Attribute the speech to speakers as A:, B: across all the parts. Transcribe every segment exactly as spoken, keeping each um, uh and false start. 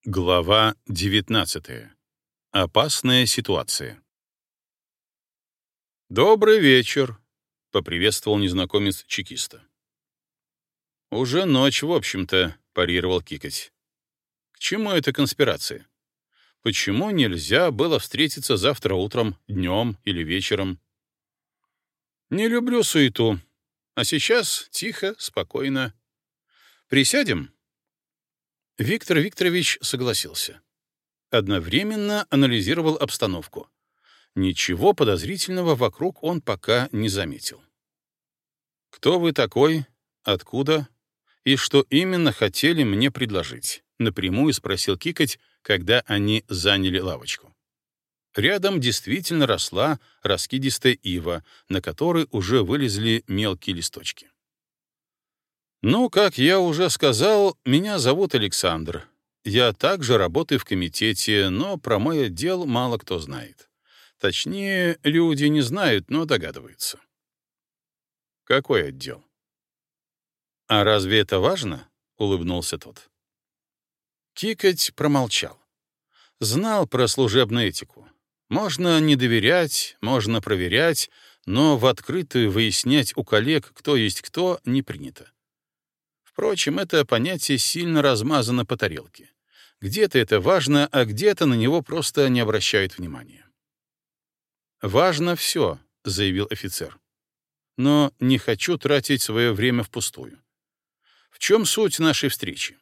A: Глава девятнадцатая. Опасная ситуация. «Добрый вечер», — поприветствовал незнакомец чекиста. «Уже ночь, в общем-то», — парировал Кикоть. «К чему эта конспирация? Почему нельзя было встретиться завтра утром, днем или вечером? Не люблю суету, а сейчас тихо, спокойно. Присядем?» Виктор Викторович согласился. Одновременно анализировал обстановку. Ничего подозрительного вокруг он пока не заметил. «Кто вы такой? Откуда? И что именно хотели мне предложить?» — напрямую спросил Кикоть, когда они заняли лавочку. Рядом действительно росла раскидистая ива, на которой уже вылезли мелкие листочки. «Ну, как я уже сказал, меня зовут Александр. Я также работаю в комитете, но про мой отдел мало кто знает. Точнее, люди не знают, но догадываются». «Какой отдел?» «А разве это важно?» — улыбнулся тот. Кикоть промолчал. Знал про служебную этику. Можно не доверять, можно проверять, но в открытую выяснять у коллег, кто есть кто, не принято. Впрочем, это понятие сильно размазано по тарелке. Где-то это важно, а где-то на него просто не обращают внимания. «Важно все», — заявил офицер. «Но не хочу тратить свое время впустую. В чем суть нашей встречи?»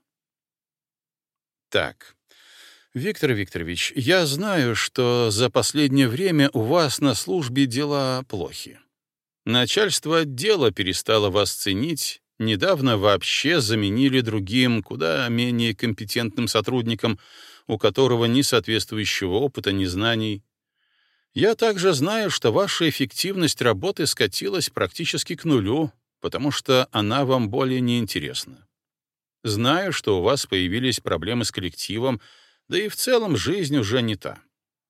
A: «Так, Виктор Викторович, я знаю, что за последнее время у вас на службе дела плохи. Начальство отдела перестало вас ценить, недавно вообще заменили другим, куда менее компетентным сотрудником, у которого ни соответствующего опыта, ни знаний. Я также знаю, что ваша эффективность работы скатилась практически к нулю, потому что она вам более не интересна. Знаю, что у вас появились проблемы с коллективом, да и в целом жизнь уже не та.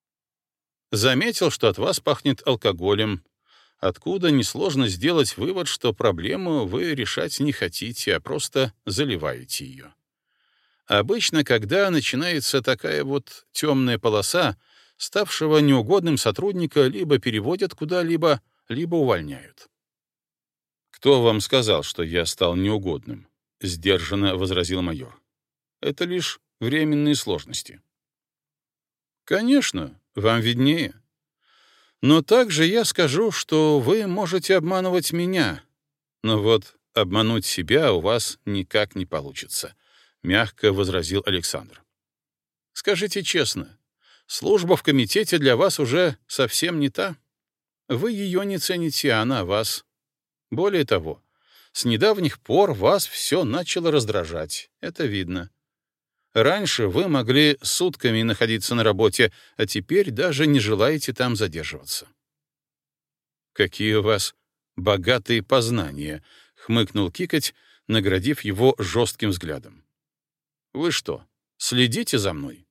A: Заметил, что от вас пахнет алкоголем, откуда несложно сделать вывод, что проблему вы решать не хотите, а просто заливаете ее. Обычно, когда начинается такая вот темная полоса, ставшего неугодным сотрудника либо переводят куда-либо, либо увольняют. «Кто вам сказал, что я стал неугодным?» — сдержанно возразил майор. «Это лишь временные сложности». «Конечно, вам виднее. Но также я скажу, что вы можете обманывать меня, но вот обмануть себя у вас никак не получится», — мягко возразил Александр. «Скажите честно, служба в комитете для вас уже совсем не та. Вы ее не цените, а она вас. Более того, с недавних пор вас все начало раздражать, это видно. Раньше вы могли сутками находиться на работе, а теперь даже не желаете там задерживаться». «Какие у вас богатые познания», — хмыкнул Кикоть, наградив его жестким взглядом. «Вы что, следите за мной?»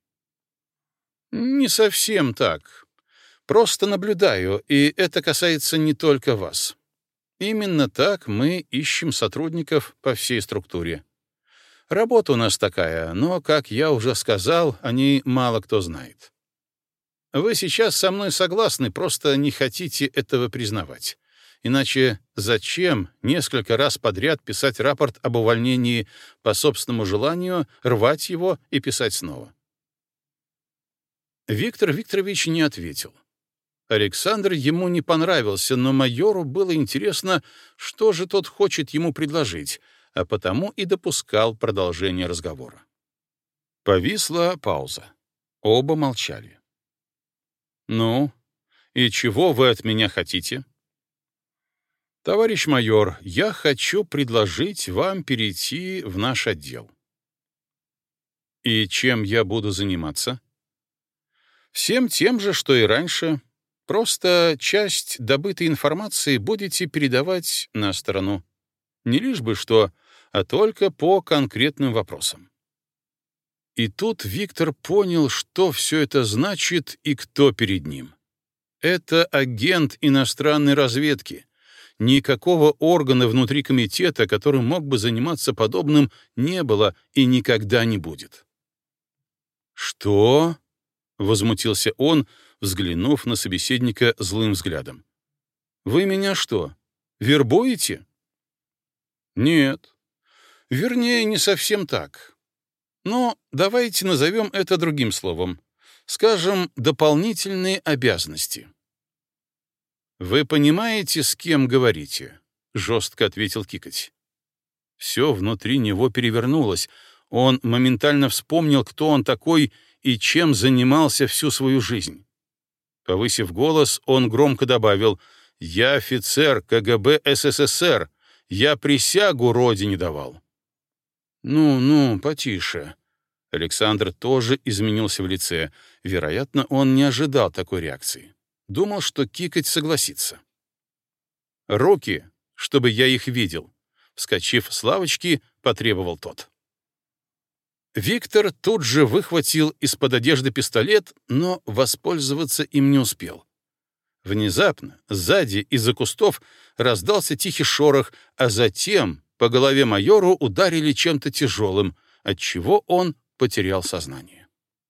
A: «Не совсем так. Просто наблюдаю, и это касается не только вас. Именно так мы ищем сотрудников по всей структуре. Работа у нас такая, но, как я уже сказал, о ней мало кто знает. Вы сейчас со мной согласны, просто не хотите этого признавать. Иначе зачем несколько раз подряд писать рапорт об увольнении по собственному желанию, рвать его и писать снова?» Виктор Викторович не ответил. Александр ему не понравился, но майору было интересно, что же тот хочет ему предложить, а потому и допускал продолжение разговора. Повисла пауза. Оба молчали. «Ну, и чего вы от меня хотите?» «Товарищ майор, я хочу предложить вам перейти в наш отдел». «И чем я буду заниматься?» «Всем тем же, что и раньше. Просто часть добытой информации будете передавать на сторону. Не лишь бы что, а только по конкретным вопросам». И тут Виктор понял, что все это значит и кто перед ним. Это агент иностранной разведки. Никакого органа внутри комитета, который мог бы заниматься подобным, не было и никогда не будет. «Что?» — возмутился он, взглянув на собеседника злым взглядом. «Вы меня что, вербуете?» «Нет. Вернее, не совсем так. Но давайте назовем это другим словом. Скажем, дополнительные обязанности». «Вы понимаете, с кем говорите?» — жестко ответил Кикоть. Все внутри него перевернулось. Он моментально вспомнил, кто он такой и чем занимался всю свою жизнь. Повысив голос, он громко добавил: «Я офицер КГБ СССР. Я присягу родине давал». «Ну, ну, потише». Александр тоже изменился в лице. Вероятно, он не ожидал такой реакции. Думал, что Кикоть согласится. «Руки, чтобы я их видел», — вскочив с лавочки, потребовал тот. Виктор тут же выхватил из-под одежды пистолет, но воспользоваться им не успел. Внезапно, сзади, из-за кустов, раздался тихий шорох, а затем по голове майору ударили чем-то тяжелым, отчего он потерял сознание.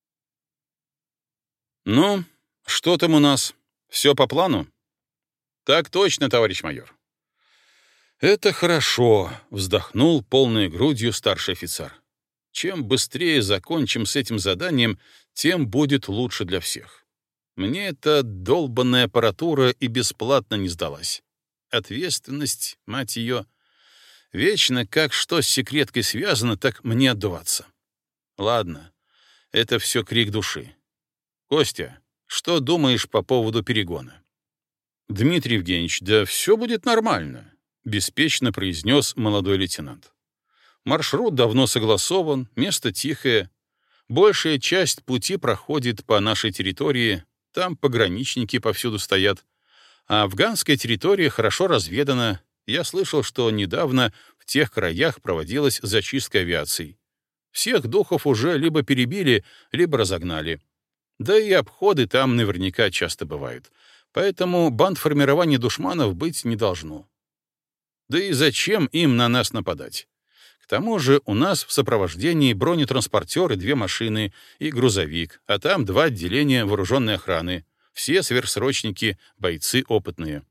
A: «Ну, что там у нас? Все по плану?» «Так точно, товарищ майор». «Это хорошо», — вздохнул полной грудью старший офицер. «Чем быстрее закончим с этим заданием, тем будет лучше для всех. Мне эта долбанная аппаратура и бесплатно не сдалась. Ответственность, мать ее. Вечно как что с секреткой связано, так мне отдуваться. Ладно, это все крик души. Костя, что думаешь по поводу перегона?» «Дмитрий Евгеньевич, да все будет нормально», — беспечно произнес молодой лейтенант. «Маршрут давно согласован, место тихое. Большая часть пути проходит по нашей территории, там пограничники повсюду стоят. А афганская территория хорошо разведана. Я слышал, что недавно в тех краях проводилась зачистка авиации. Всех духов уже либо перебили, либо разогнали. Да и обходы там наверняка часто бывают. Поэтому бандформирования душманов быть не должно. Да и зачем им на нас нападать? К тому же у нас в сопровождении бронетранспортер и две машины, и грузовик, а там два отделения вооруженной охраны. Все сверхсрочники, бойцы опытные».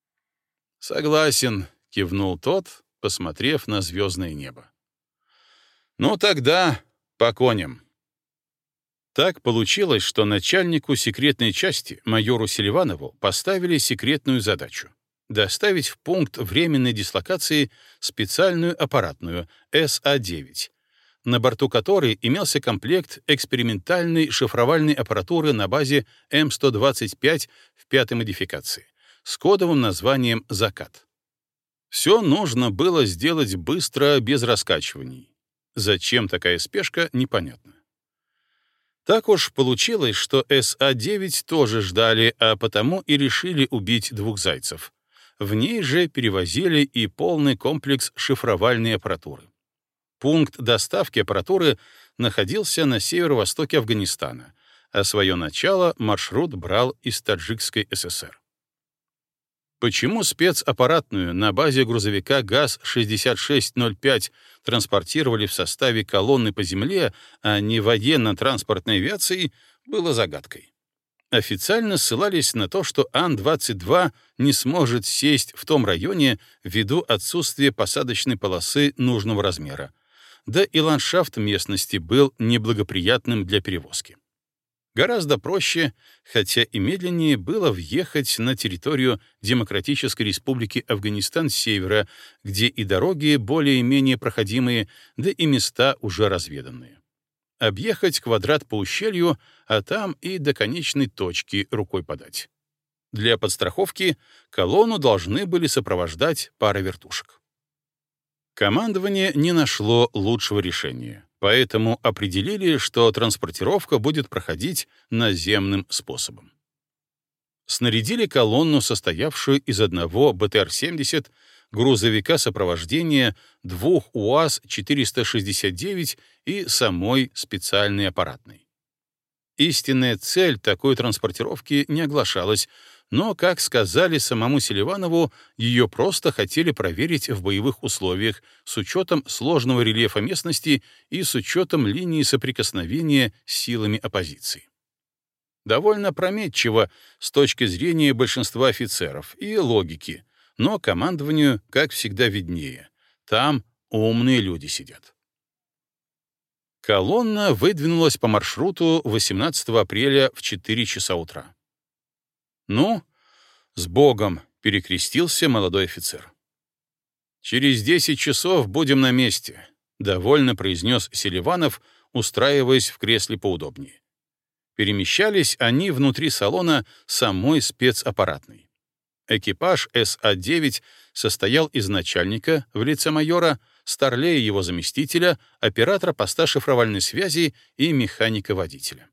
A: «Согласен», — кивнул тот, посмотрев на звездное небо. «Ну тогда по коням». Так получилось, что начальнику секретной части, майору Селиванову, поставили секретную задачу — доставить в пункт временной дислокации специальную аппаратную эс а девять, на борту которой имелся комплект экспериментальной шифровальной аппаратуры на базе эм сто двадцать пять в пятой модификации с кодовым названием «Закат». Все нужно было сделать быстро, без раскачиваний. Зачем такая спешка, непонятно. Так уж получилось, что эс а девять тоже ждали, а потому и решили убить двух зайцев. В ней же перевозили и полный комплекс шифровальной аппаратуры. Пункт доставки аппаратуры находился на северо-востоке Афганистана, а свое начало маршрут брал из Таджикской эс эс эр. Почему спецаппаратную на базе грузовика ГАЗ шестьдесят шесть ноль пять транспортировали в составе колонны по земле, а не военно-транспортной авиации, было загадкой. Официально ссылались на то, что Ан двадцать два не сможет сесть в том районе ввиду отсутствия посадочной полосы нужного размера, да и ландшафт местности был неблагоприятным для перевозки. Гораздо проще, хотя и медленнее, было въехать на территорию Демократической Республики Афганистан с севера, где и дороги более-менее проходимые, да и места уже разведанные. Объехать квадрат по ущелью, а там и до конечной точки рукой подать. Для подстраховки колонну должны были сопровождать пара вертушек. Командование не нашло лучшего решения, поэтому определили, что транспортировка будет проходить наземным способом. Снарядили колонну, состоявшую из одного бэ тэ эр семьдесят, грузовика сопровождения, двух УАЗ четыреста шестьдесят девять и самой специальной аппаратной. Истинная цель такой транспортировки не оглашалась, но, как сказали самому Селиванову, ее просто хотели проверить в боевых условиях с учетом сложного рельефа местности и с учетом линии соприкосновения с силами оппозиции. Довольно прометчиво с точки зрения большинства офицеров и логики, но командованию, как всегда, виднее. Там умные люди сидят. Колонна выдвинулась по маршруту восемнадцатого апреля в четыре часа утра. «Ну, с Богом!» — перекрестился молодой офицер. «Через десять часов будем на месте», — довольно произнес Селиванов, устраиваясь в кресле поудобнее. Перемещались они внутри салона самой спецаппаратной. Экипаж эс а девять состоял из начальника в лице майора, старлея его заместителя, оператора поста шифровальной связи и механика-водителя.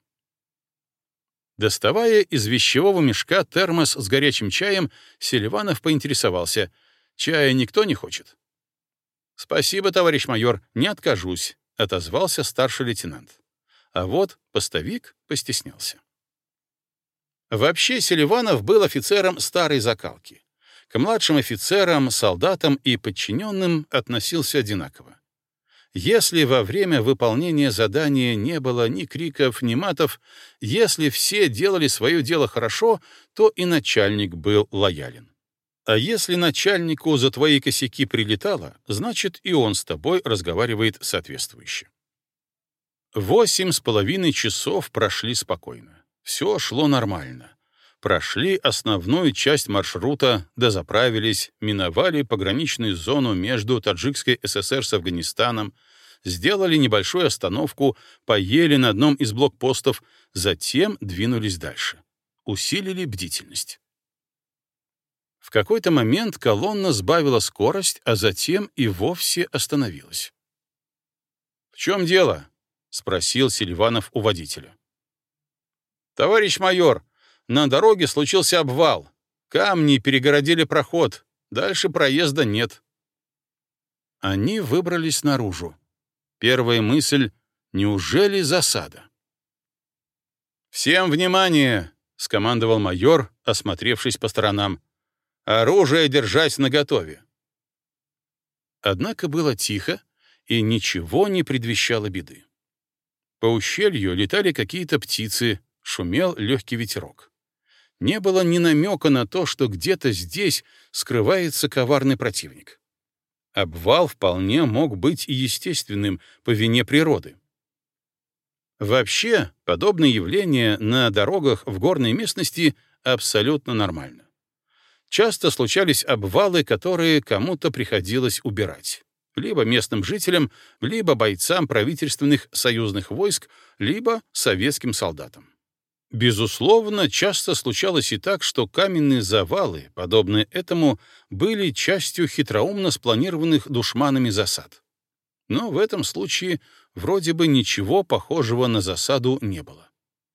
A: Доставая из вещевого мешка термос с горячим чаем, Селиванов поинтересовался: «Чая никто не хочет?» «Спасибо, товарищ майор, не откажусь», — отозвался старший лейтенант. А вот постовик постеснялся. Вообще Селиванов был офицером старой закалки. К младшим офицерам, солдатам и подчиненным относился одинаково. Если во время выполнения задания не было ни криков, ни матов, если все делали свое дело хорошо, то и начальник был лоялен. А если начальнику за твои косяки прилетало, значит, и он с тобой разговаривает соответствующе. Восемь с половиной часов прошли спокойно. Все шло нормально. Прошли основную часть маршрута, дозаправились, миновали пограничную зону между Таджикской эс эс эр с Афганистаном, сделали небольшую остановку, поели на одном из блокпостов, затем двинулись дальше. Усилили бдительность. В какой-то момент колонна сбавила скорость, а затем и вовсе остановилась. «В чем дело?» — спросил Селиванов у водителя. «Товарищ майор, на дороге случился обвал. Камни перегородили проход. Дальше проезда нет». Они выбрались наружу. Первая мысль — неужели засада? «Всем внимание!» — скомандовал майор, осмотревшись по сторонам. «Оружие держать наготове». Однако было тихо, и ничего не предвещало беды. По ущелью летали какие-то птицы, шумел легкий ветерок. Не было ни намека на то, что где-то здесь скрывается коварный противник. Обвал вполне мог быть и естественным по вине природы. Вообще, подобное явление на дорогах в горной местности абсолютно нормально. Часто случались обвалы, которые кому-то приходилось убирать. Либо местным жителям, либо бойцам правительственных союзных войск, либо советским солдатам. Безусловно, часто случалось и так, что каменные завалы, подобные этому, были частью хитроумно спланированных душманами засад. Но в этом случае вроде бы ничего похожего на засаду не было.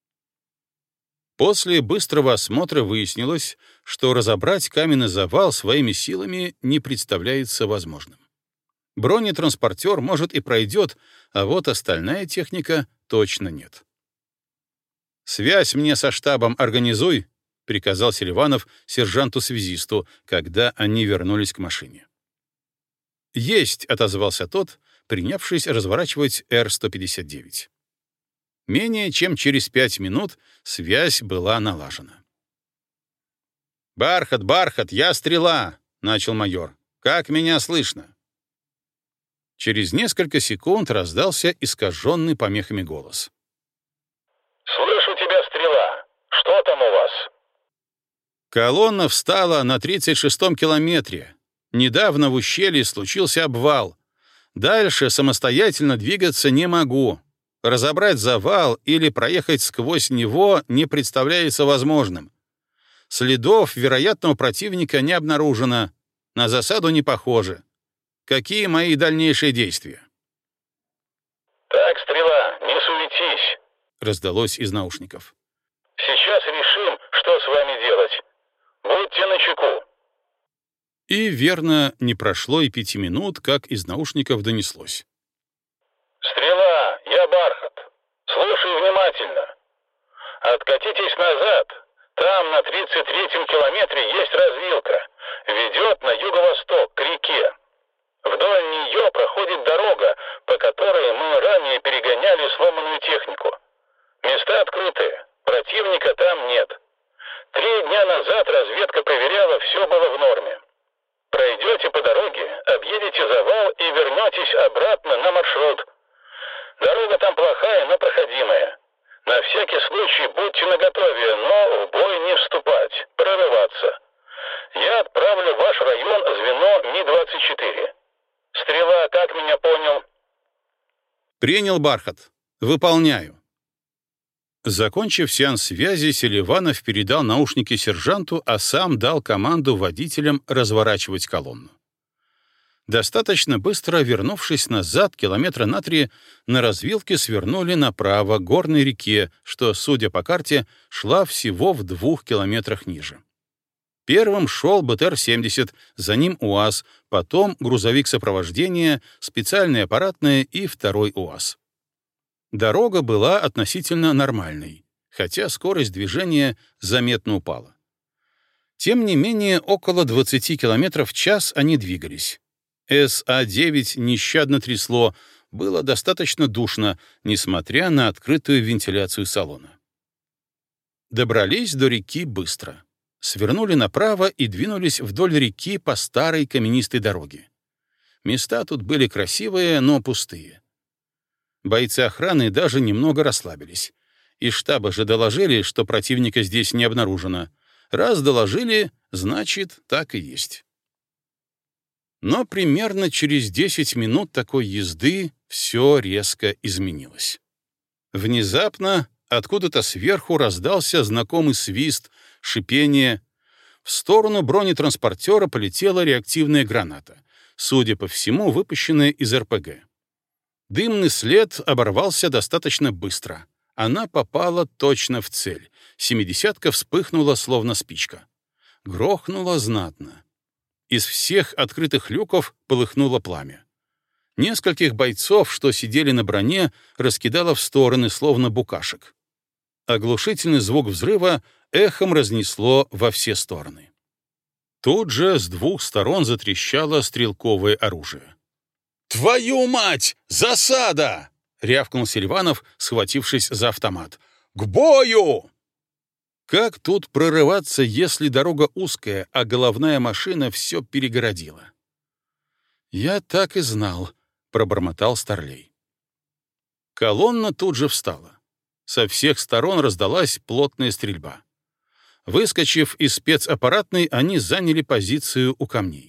A: После быстрого осмотра выяснилось, что разобрать каменный завал своими силами не представляется возможным. Бронетранспортер, может, и пройдет, а вот остальная техника точно нет. «Связь мне со штабом организуй», — приказал Селиванов сержанту-связисту, когда они вернулись к машине. «Есть», — отозвался тот, принявшись разворачивать эр сто пятьдесят девять. Менее чем через пять минут связь была налажена. «Бархат, Бархат, я Стрела», — начал майор. «Как меня слышно?» Через несколько секунд раздался искаженный помехами голос.
B: «Слышу тебя, Стрела. Что там у вас?»
A: «Колонна встала на тридцать шестом километре. Недавно в ущелье случился обвал. Дальше самостоятельно двигаться не могу. Разобрать завал или проехать сквозь него не представляется возможным. Следов вероятного противника не обнаружено. На засаду не похоже. Какие мои дальнейшие действия?»
B: «Так, Стрела, не суетись»,
A: — раздалось из наушников.
B: «Сейчас решим, что с вами делать. Будьте начеку».
A: И верно, не прошло и пяти минут, как из наушников донеслось.
B: «Стрела, я Бархат. Слушай внимательно. Откатитесь назад. Там на тридцать третьем километре есть развилка. Ведет на юго-восток, к реке. Вдоль нее проходит дорога, по которой мы ранее перегоняли сломанную технику. Места открытые, противника там нет. Три дня назад разведка проверяла, все было в норме. Пройдете по дороге, объедете завал и вернетесь обратно на маршрут. Дорога там плохая, но проходимая. На всякий случай будьте наготове, но в бой не вступать, прорываться. Я отправлю в ваш район звено Ми двадцать четыре. Стрела, как меня понял?
A: Принял, Бархат. Выполняю. Закончив сеанс связи, Селиванов передал наушники сержанту, а сам дал команду водителям разворачивать колонну. Достаточно быстро вернувшись назад километра на три, на развилке свернули направо к горной реке, что, судя по карте, шла всего в двух километрах ниже. Первым шел Бэ Тэ Эр семьдесят, за ним УАЗ, потом грузовик сопровождения, специальное аппаратное и второй УАЗ. Дорога была относительно нормальной, хотя скорость движения заметно упала. Тем не менее, около двадцати километров в час они двигались. Эс А девять нещадно трясло, было достаточно душно, несмотря на открытую вентиляцию салона. Добрались до реки быстро. Свернули направо и двинулись вдоль реки по старой каменистой дороге. Места тут были красивые, но пустые. Бойцы охраны даже немного расслабились. Из штаба же доложили, что противника здесь не обнаружено. Раз доложили, значит, так и есть. Но примерно через десять минут такой езды все резко изменилось. Внезапно откуда-то сверху раздался знакомый свист, шипение. В сторону бронетранспортера полетела реактивная граната, судя по всему, выпущенная из Эр Пэ Гэ. Дымный след оборвался достаточно быстро. Она попала точно в цель. Семидесятка вспыхнула, словно спичка. Грохнула знатно. Из всех открытых люков полыхнуло пламя. Нескольких бойцов, что сидели на броне, раскидало в стороны, словно букашек. Оглушительный звук взрыва эхом разнесло во все стороны. Тут же с двух сторон затрещало стрелковое оружие. «Твою мать! Засада!» — рявкнул Селиванов, схватившись за автомат. «К бою!» Как тут прорываться, если дорога узкая, а головная машина все перегородила? «Я так и знал», — пробормотал Старлей. Колонна тут же встала. Со всех сторон раздалась плотная стрельба. Выскочив из спецаппаратной, они заняли позицию у камней.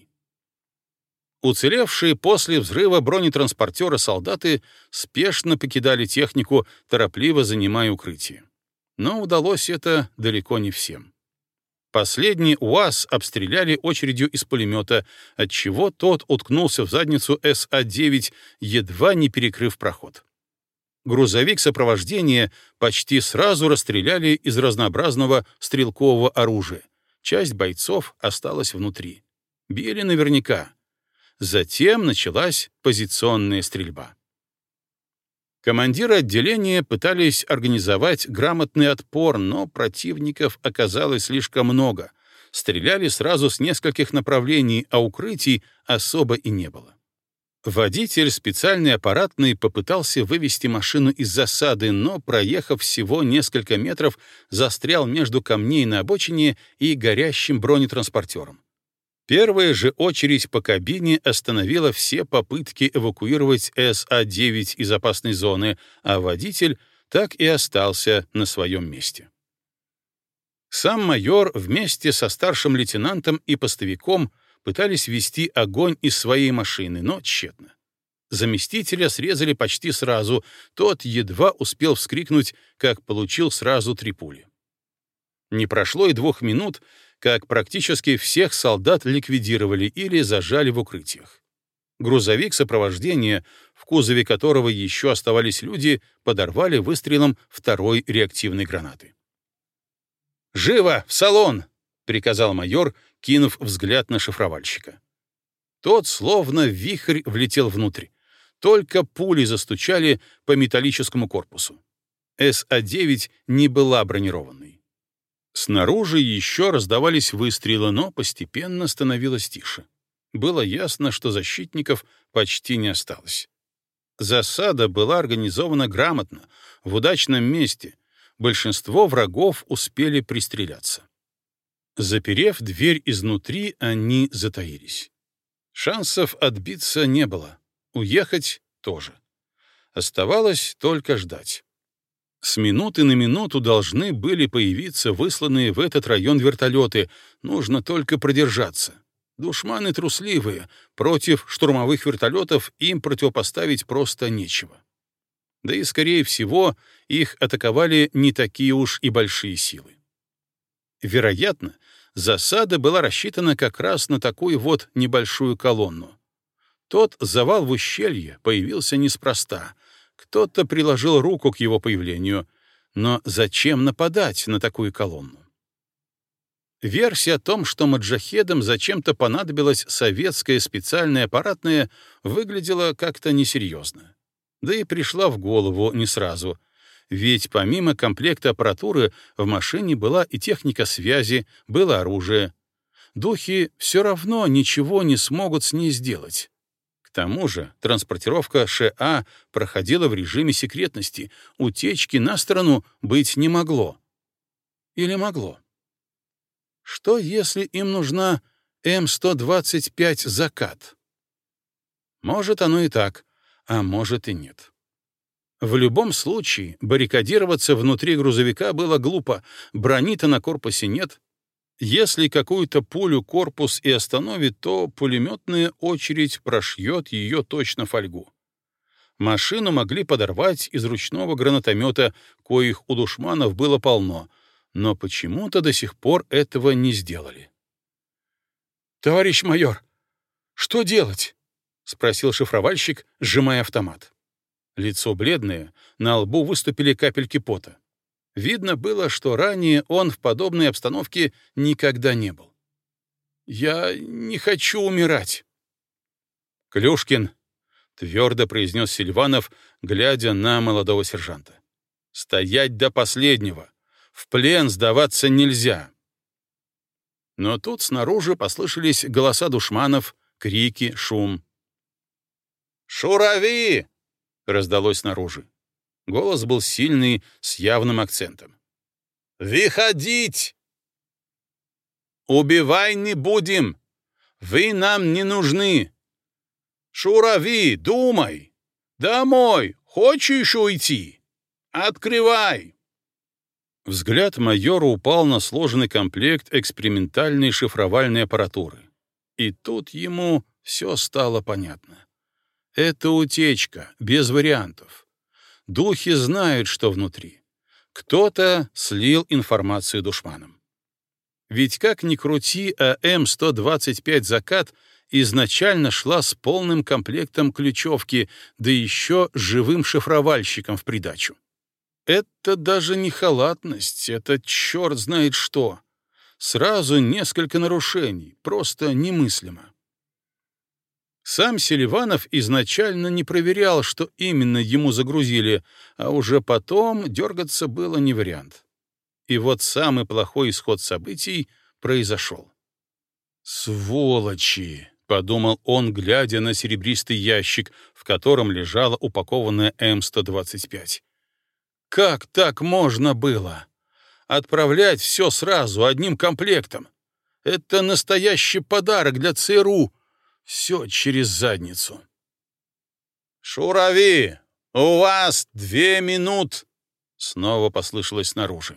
A: Уцелевшие после взрыва бронетранспортера солдаты спешно покидали технику, торопливо занимая укрытие. Но удалось это далеко не всем. Последний УАЗ обстреляли очередью из пулемета, отчего тот уткнулся в задницу Эс А девять, едва не перекрыв проход. Грузовик сопровождения почти сразу расстреляли из разнообразного стрелкового оружия. Часть бойцов осталась внутри. Били наверняка. Затем началась позиционная стрельба. Командиры отделения пытались организовать грамотный отпор, но противников оказалось слишком много. Стреляли сразу с нескольких направлений, а укрытий особо и не было. Водитель специальной аппаратной попытался вывести машину из засады, но, проехав всего несколько метров, застрял между камней на обочине и горящим бронетранспортером. Первая же очередь по кабине остановила все попытки эвакуировать Эс А девять из опасной зоны, а водитель так и остался на своем месте. Сам майор вместе со старшим лейтенантом и постовиком пытались вести огонь из своей машины, но тщетно. Заместителя срезали почти сразу, тот едва успел вскрикнуть, как получил сразу три пули. Не прошло и двух минут, как практически всех солдат ликвидировали или зажали в укрытиях. Грузовик сопровождения, в кузове которого еще оставались люди, подорвали выстрелом второй реактивной гранаты. «Живо! В салон!» — приказал майор, кинув взгляд на шифровальщика. Тот словно вихрь влетел внутрь. Только пули застучали по металлическому корпусу. Эс А девять не была бронированной. Снаружи еще раздавались выстрелы, но постепенно становилось тише. Было ясно, что защитников почти не осталось. Засада была организована грамотно, в удачном месте. Большинство врагов успели пристреляться. Заперев дверь изнутри, они затаились. Шансов отбиться не было, уехать тоже. Оставалось только ждать. С минуты на минуту должны были появиться высланные в этот район вертолеты, нужно только продержаться. Душманы трусливые, против штурмовых вертолетов им противопоставить просто нечего. Да и, скорее всего, их атаковали не такие уж и большие силы. Вероятно, засада была рассчитана как раз на такую вот небольшую колонну. Тот завал в ущелье появился неспроста. Кто-то приложил руку к его появлению. Но зачем нападать на такую колонну? Версия о том, что маджахедам зачем-то понадобилась советская специальная аппаратная, выглядела как-то несерьезно. Да и пришла в голову не сразу. Ведь помимо комплекта аппаратуры в машине была и техника связи, было оружие. Духи все равно ничего не смогут с ней сделать. К тому же транспортировка ША проходила в режиме секретности, утечки на сторону быть не могло. Или могло? Что, если им нужна Эм сто двадцать пять «Закат»? Может, оно и так, а может и нет. В любом случае, баррикадироваться внутри грузовика было глупо, брони-то на корпусе нет. Если какую-то пулю корпус и остановит, то пулеметная очередь прошьет ее точно фольгу. Машину могли подорвать из ручного гранатомета, коих у душманов было полно, но почему-то до сих пор этого не сделали. «Товарищ майор, что делать?» — спросил шифровальщик, сжимая автомат. Лицо бледное, на лбу выступили капельки пота. Видно было, что ранее он в подобной обстановке никогда не был. «Я не хочу умирать». «Клюшкин», — твердо произнес Сильванов, глядя на молодого сержанта. «Стоять до последнего. В плен сдаваться нельзя». Но тут снаружи послышались голоса душманов, крики, шум. «Шурави!» — раздалось снаружи. Голос был сильный, с явным акцентом. «Выходить! Убивай не будем! Вы нам не нужны! Шурави, думай! Домой! Хочешь уйти? Открывай!» Взгляд майора упал на сложенный комплект экспериментальной шифровальной аппаратуры. И тут ему все стало понятно. Это утечка, без вариантов. Духи знают, что внутри. Кто-то слил информацию душманам. Ведь как ни крути, а Эм сто двадцать пять «Закат» изначально шла с полным комплектом ключевки, да еще живым шифровальщиком в придачу. Это даже не халатность, это черт знает что. Сразу несколько нарушений, просто немыслимо. Сам Селиванов изначально не проверял, что именно ему загрузили, а уже потом дергаться было не вариант. И вот самый плохой исход событий произошел. «Сволочи!» — подумал он, глядя на серебристый ящик, в котором лежала упакованная Эм сто двадцать пять. «Как так можно было? Отправлять все сразу, одним комплектом? Это настоящий подарок для ЦРУ!» Все через задницу. «Шурави, у вас две минут!» — снова послышалось снаружи.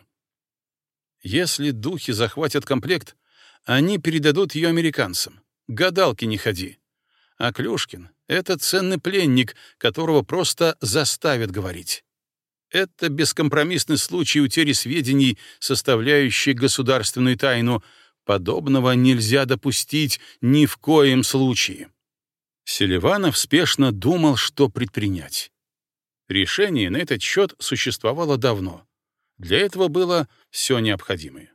A: Если духи захватят комплект, они передадут ее американцам. Гадалки не ходи. А Клюшкин — это ценный пленник, которого просто заставят говорить. Это бескомпромиссный случай утери сведений, составляющий государственную тайну. Подобного нельзя допустить ни в коем случае. Селиванов спешно думал, что предпринять. Решение на этот счет существовало давно. Для этого было все необходимое.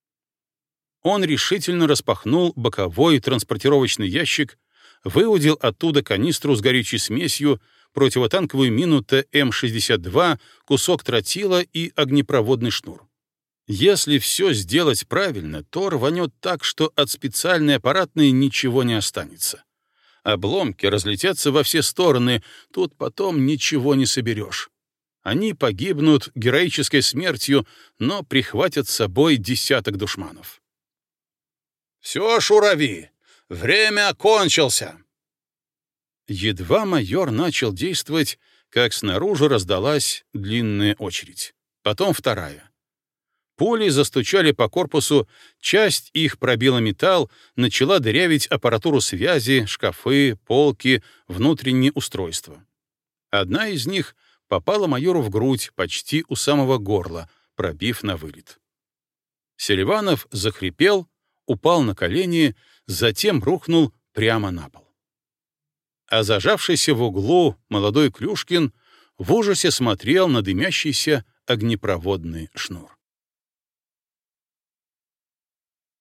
A: Он решительно распахнул боковой транспортировочный ящик, выудил оттуда канистру с горючей смесью, противотанковую мину Тэ Эм шестьдесят два, кусок тротила и огнепроводный шнур. Если все сделать правильно, то рванет так, что от специальной аппаратной ничего не останется. Обломки разлетятся во все стороны, тут потом ничего не соберешь. Они погибнут героической смертью, но прихватят с собой десяток душманов.
C: «Все, шурави! Время кончился!»
A: Едва майор начал действовать, как снаружи раздалась длинная очередь. Потом вторая. Пули застучали по корпусу, часть их пробила металл, начала дырявить аппаратуру связи, шкафы, полки, внутренние устройства. Одна из них попала майору в грудь почти у самого горла, пробив на вылет. Селиванов захрипел, упал на колени, затем рухнул прямо на пол. А зажавшийся в углу молодой Клюшкин в ужасе смотрел на дымящийся огнепроводный шнур.